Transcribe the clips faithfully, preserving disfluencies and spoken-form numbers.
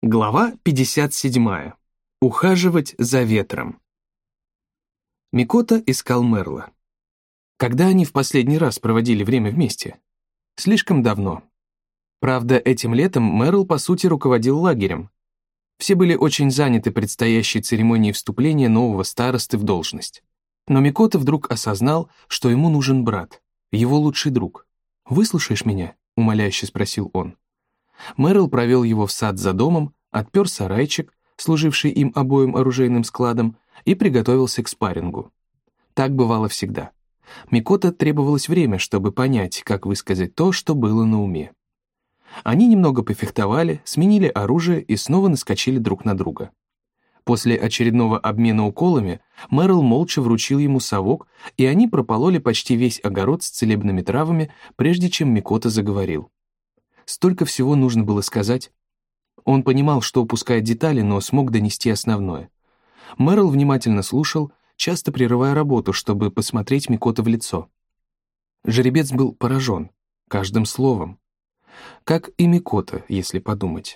Глава пятьдесят седьмая. Ухаживать за ветром. Микото искал Мерла. Когда они в последний раз проводили время вместе? Слишком давно. Правда, этим летом Мерл, по сути, руководил лагерем. Все были очень заняты предстоящей церемонией вступления нового старосты в должность. Но Микото вдруг осознал, что ему нужен брат, его лучший друг. «Выслушаешь меня?» — умоляюще спросил он. Мерл провел его в сад за домом, отпер сарайчик, служивший им обоим оружейным складом, и приготовился к спаррингу. Так бывало всегда. Микото требовалось время, чтобы понять, как высказать то, что было на уме. Они немного пофехтовали, сменили оружие и снова наскочили друг на друга. После очередного обмена уколами Мерл молча вручил ему совок, и они пропололи почти весь огород с целебными травами, прежде чем Микото заговорил. Столько всего нужно было сказать. Он понимал, что упускает детали, но смог донести основное. Мерл внимательно слушал, часто прерывая работу, чтобы посмотреть Микото в лицо. Жеребец был поражен каждым словом. Как и Микото, если подумать.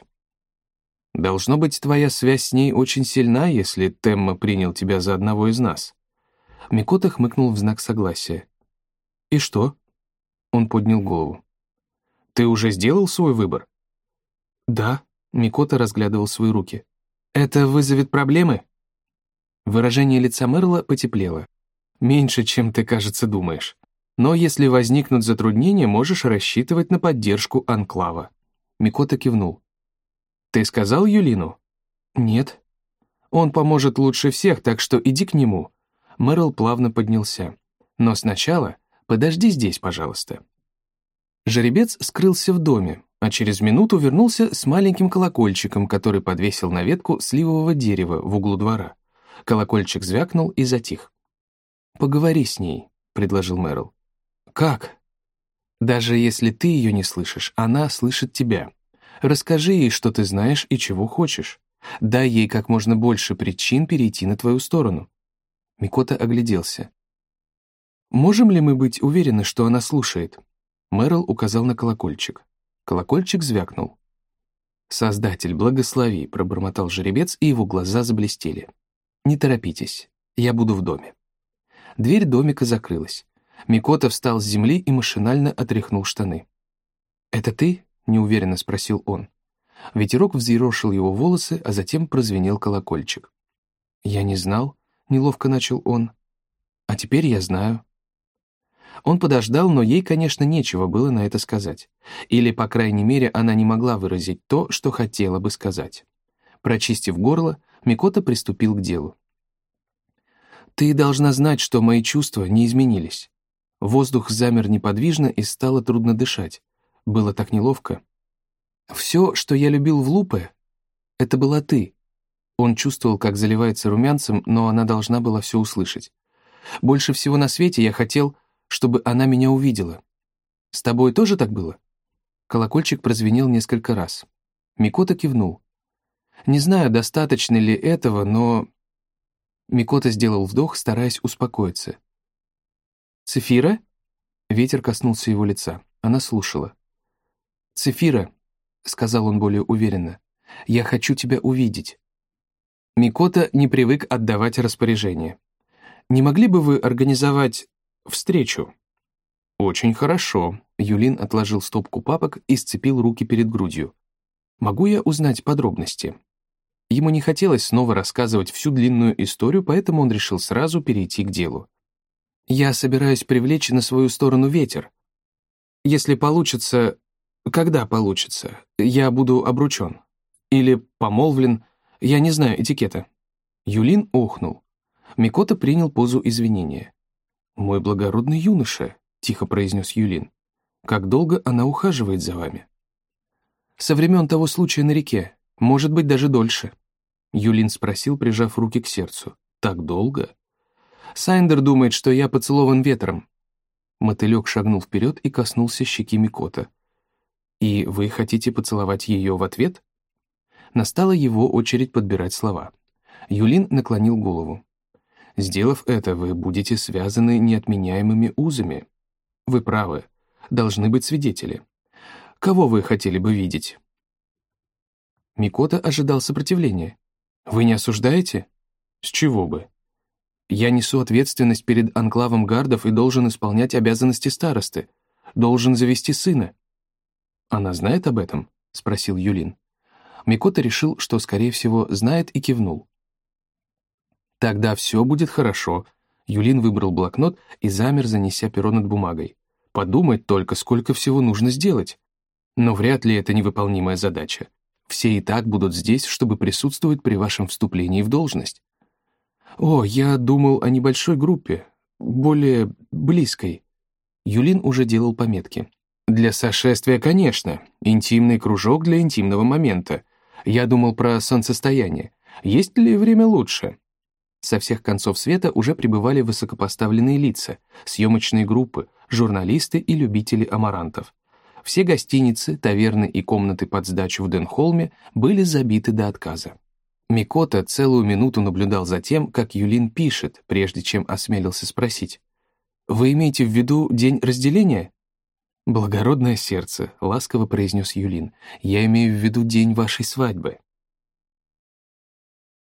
«Должно быть, твоя связь с ней очень сильна, если Темма принял тебя за одного из нас». Микото хмыкнул в знак согласия. «И что?» Он поднял голову. «Ты уже сделал свой выбор?» «Да», — Микото разглядывал свои руки. «Это вызовет проблемы?» Выражение лица Мерла потеплело. «Меньше, чем ты, кажется, думаешь. Но если возникнут затруднения, можешь рассчитывать на поддержку Анклава». Микото кивнул. «Ты сказал Юлину?» «Нет». «Он поможет лучше всех, так что иди к нему». Мерл плавно поднялся. «Но сначала подожди здесь, пожалуйста». Жеребец скрылся в доме, а через минуту вернулся с маленьким колокольчиком, который подвесил на ветку сливового дерева в углу двора. Колокольчик звякнул и затих. «Поговори с ней», — предложил Мерл. «Как?» «Даже если ты ее не слышишь, она слышит тебя. Расскажи ей, что ты знаешь и чего хочешь. Дай ей как можно больше причин перейти на твою сторону». Микото огляделся. «Можем ли мы быть уверены, что она слушает?» Мерл указал на колокольчик. Колокольчик звякнул. «Создатель, благослови», — пробормотал жеребец, и его глаза заблестели. «Не торопитесь, я буду в доме». Дверь домика закрылась. Микото встал с земли и машинально отряхнул штаны. «Это ты?» — неуверенно спросил он. Ветерок взъерошил его волосы, а затем прозвенел колокольчик. «Я не знал», — неловко начал он. «А теперь я знаю». Он подождал, но ей, конечно, нечего было на это сказать. Или, по крайней мере, она не могла выразить то, что хотела бы сказать. Прочистив горло, Микото приступил к делу. «Ты должна знать, что мои чувства не изменились». Воздух замер неподвижно и стало трудно дышать. Было так неловко. «Все, что я любил в Лупе, это была ты». Он чувствовал, как заливается румянцем, но она должна была все услышать. «Больше всего на свете я хотел, чтобы она меня увидела. С тобой тоже так было?» Колокольчик прозвенел несколько раз. Микото кивнул. «Не знаю, достаточно ли этого, но...» Микото сделал вдох, стараясь успокоиться. «Цефира?» Ветер коснулся его лица. Она слушала. «Цефира», — сказал он более уверенно, — «я хочу тебя увидеть». Микото не привык отдавать распоряжения. «Не могли бы вы организовать встречу?» «Очень хорошо», — Юлин отложил стопку папок и сцепил руки перед грудью. «Могу я узнать подробности?» Ему не хотелось снова рассказывать всю длинную историю, поэтому он решил сразу перейти к делу. «Я собираюсь привлечь на свою сторону ветер. Если получится... Когда получится, я буду обручен. Или помолвлен, я не знаю этикета». Юлин охнул. Микото принял позу извинения. «Мой благородный юноша», — тихо произнес Юлин, — «как долго она ухаживает за вами?» «Со времен того случая на реке, может быть, даже дольше». Юлин спросил, прижав руки к сердцу. «Так долго?» «Сайндер думает, что я поцелован ветром». Мотылек шагнул вперед и коснулся щеки Микото. «И вы хотите поцеловать ее в ответ?» Настала его очередь подбирать слова. Юлин наклонил голову. «Сделав это, вы будете связаны неотменяемыми узами. Вы правы, должны быть свидетели. Кого вы хотели бы видеть?» Микота ожидал сопротивления. «Вы не осуждаете?» «С чего бы?» «Я несу ответственность перед анклавом гардов и должен исполнять обязанности старосты. Должен завести сына». «Она знает об этом?» — спросил Юлин. Микота решил, что, скорее всего, знает, и кивнул. «Тогда все будет хорошо». Юлин выбрал блокнот и замер, занеся перо над бумагой. «Подумать только, сколько всего нужно сделать. Но вряд ли это невыполнимая задача. Все и так будут здесь, чтобы присутствовать при вашем вступлении в должность». «О, я думал о небольшой группе, более близкой». Юлин уже делал пометки. «Для сошествия, конечно. Интимный кружок для интимного момента. Я думал про солнцестояние. Есть ли время лучше?» Со всех концов света уже прибывали высокопоставленные лица, съемочные группы, журналисты и любители амарантов. Все гостиницы, таверны и комнаты под сдачу в Денхолме были забиты до отказа. Микота целую минуту наблюдал за тем, как Юлин пишет, прежде чем осмелился спросить. «Вы имеете в виду день разделения?» «Благородное сердце», — ласково произнес Юлин, «я имею в виду день вашей свадьбы».